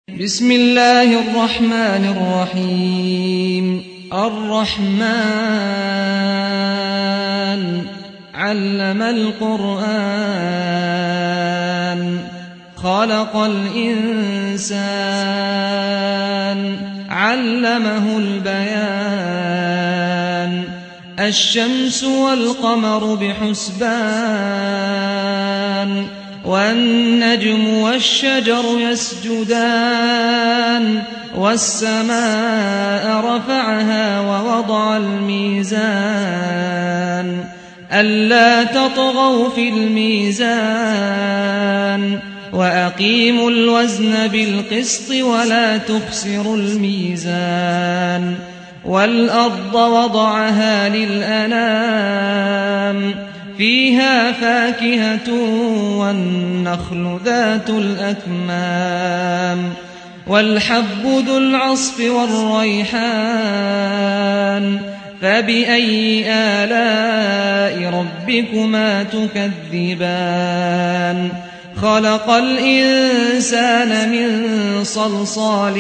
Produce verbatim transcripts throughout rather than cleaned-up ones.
بسم الله الرحمن الرحيم الرحمن علم القرآن خلق الإنسان علمه البيان الشمس والقمر بحسبان والنجم والشجر يسجدان والسماء رفعها ووضع الميزان ألا تطغوا في الميزان وأقيموا الوزن بالقسط ولا تخسروا الميزان والأرض وضعها للأنام فيها فاكهة والنخل ذات الأكمام والحب ذو العصف والريحان فبأي آلاء ربكما تكذبان خلق الإنسان من صلصال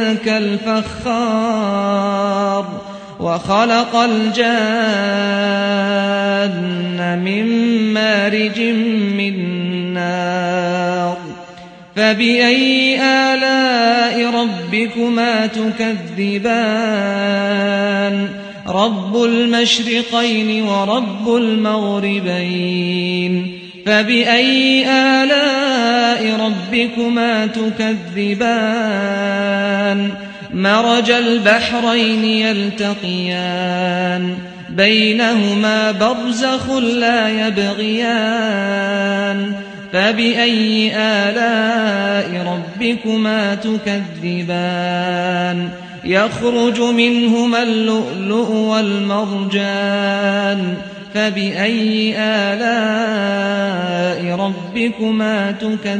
كالفخار وخلق الجان من مارج من نار فبأي آلاء ربكما تكذبان رب المشرقين ورب المغربين فبأي آلاء ربكما تكذبان مرج البحرين يلتقيان بينهما برزخ لا يبغيان فبأي آلاء ربكما تكذبان يخرج منهما اللؤلؤ والمرجان فبأي آلاء ربكما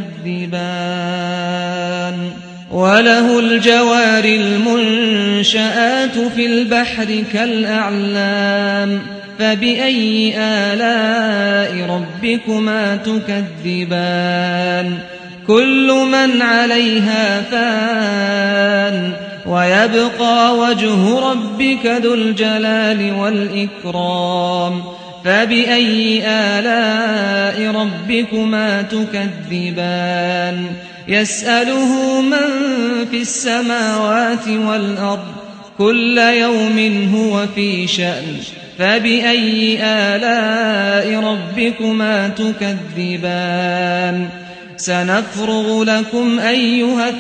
تكذبان وله الجوار المنشآت في البحر كالأعلام فبأي آلاء ربكما تكذبان كل من عليها فان ويبقى وجه ربك ذو الجلال والإكرام فبأي آلاء ربكما تكذبان يسأله من في السماوات والأرض كل يوم هو في شأن فبأي آلاء ربكما تكذبان سنفرغ لكم أيها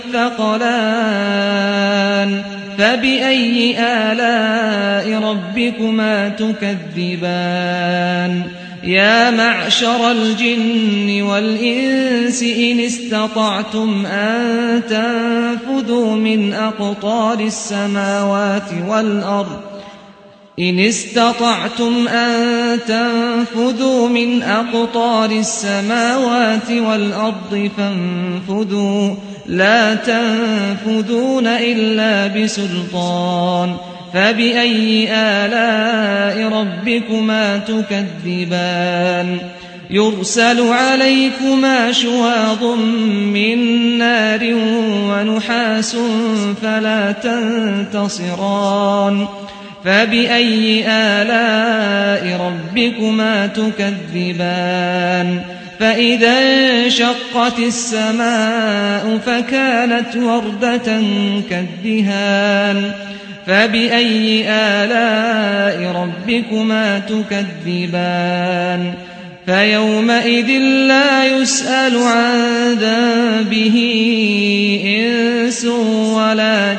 الثقلان فبأي آلاء ربكما تكذبان يا معشر الجن والإنس إن استطعتم أن تنفذوا من أقطار السماوات والأرض إن استطعتم أن تنفذوا من أقطار السماوات والأرض فانفذوا لا تنفذون إلا بسلطان فبأي آلاء ربكما تكذبان يرسل عليكما شواظ من نار ونحاس فلا تنتصران فبأي آلاء ربكما تكذبان فإذا انشقت السماء فكانت وردة كالدهان فبأي آلاء ربكما تكذبان فيومئذ لا يسأل عن ذنبه إنس ولا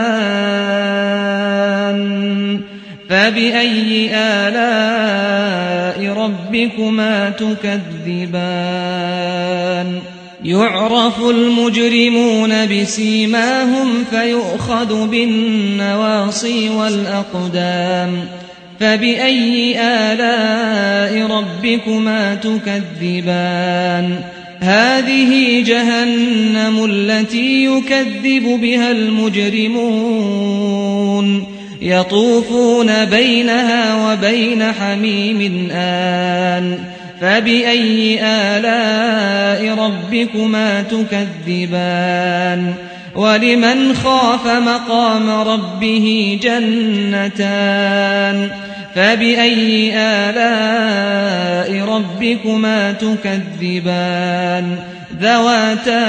جان فبأي آلاء ربكما تكذبان يعرف المجرمون بسيماهم فيؤخذ بالنواصي والأقدام فبأي آلاء ربكما تكذبان هذه جهنم التي يكذب بها المجرمون يطوفون بينها وبين حميم آن فبأي آلاء ربكما تكذبان ولمن خاف مقام ربه جنتان فبأي آلاء ربكما تكذبان ذواتا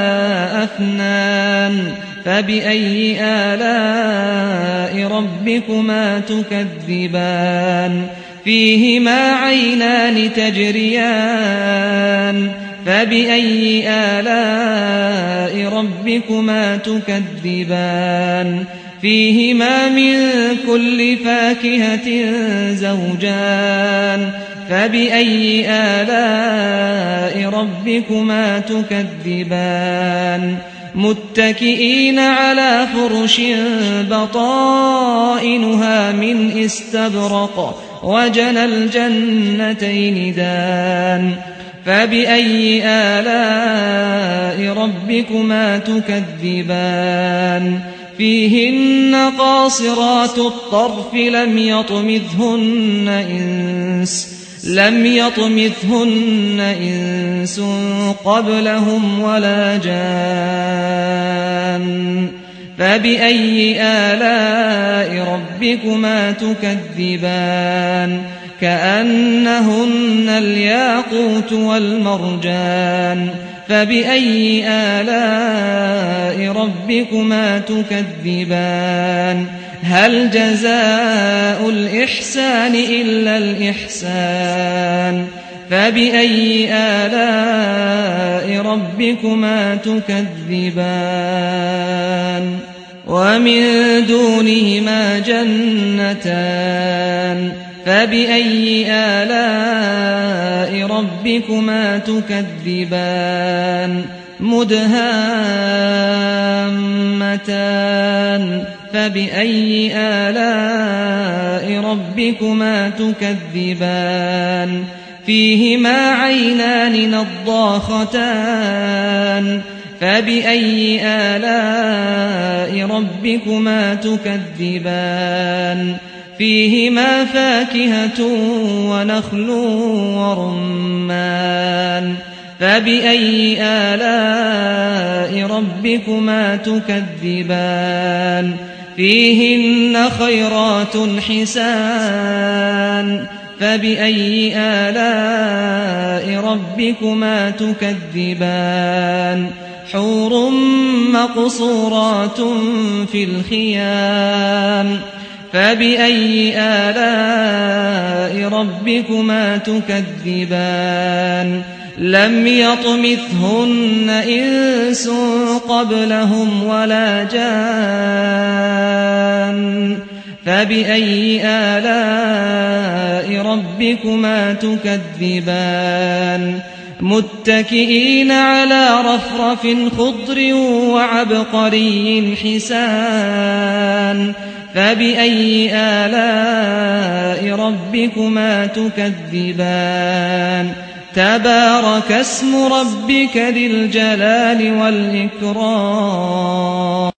أفنان فبأي آلاء ربكما تكذبان فيهما عينان تجريان فبأي آلاء ربكما تكذبان فيهما من كل فاكهة زوجان فبأي آلاء ربكما تكذبان متكئين على فرش بطائنها من استبرق وجنى الجنتين دان فبأي آلاء ربكما تكذبان فيهن قاصرات الطرف لم يطمثهن إنس لم يطمثهن إنس قبلهم ولا جان فبأي آلاء ربكما تكذبان كأنهن الياقوت والمرجان فبأي آلاء ربكما تكذبان هل جزاء الإحسان إلا الإحسان فبأي آلاء ربكما تكذبان ومن دونهما جنتان فبأي آلاء ربكما تكذبان مدهامتان فبأي آلاء ربكما تكذبان فيهما عينان نضاختان فبأي آلاء ربكما تكذبان فيهما فاكهة ونخل ورمان فبأي آلاء ربكما تكذبان فيهن خيرات حسان فبأي آلاء ربكما تكذبان حور مقصورات في الخيام فبأي آلاء ربكما تكذبان لم يطمثهن إنس قبلهم ولا جان فبأي آلاء ربكما تكذبان متكئين على رفرف خضر وعبقري حسان فبأي آلاء ربكما تكذبان تبارك اسم ربك ذي الجلال والإكرام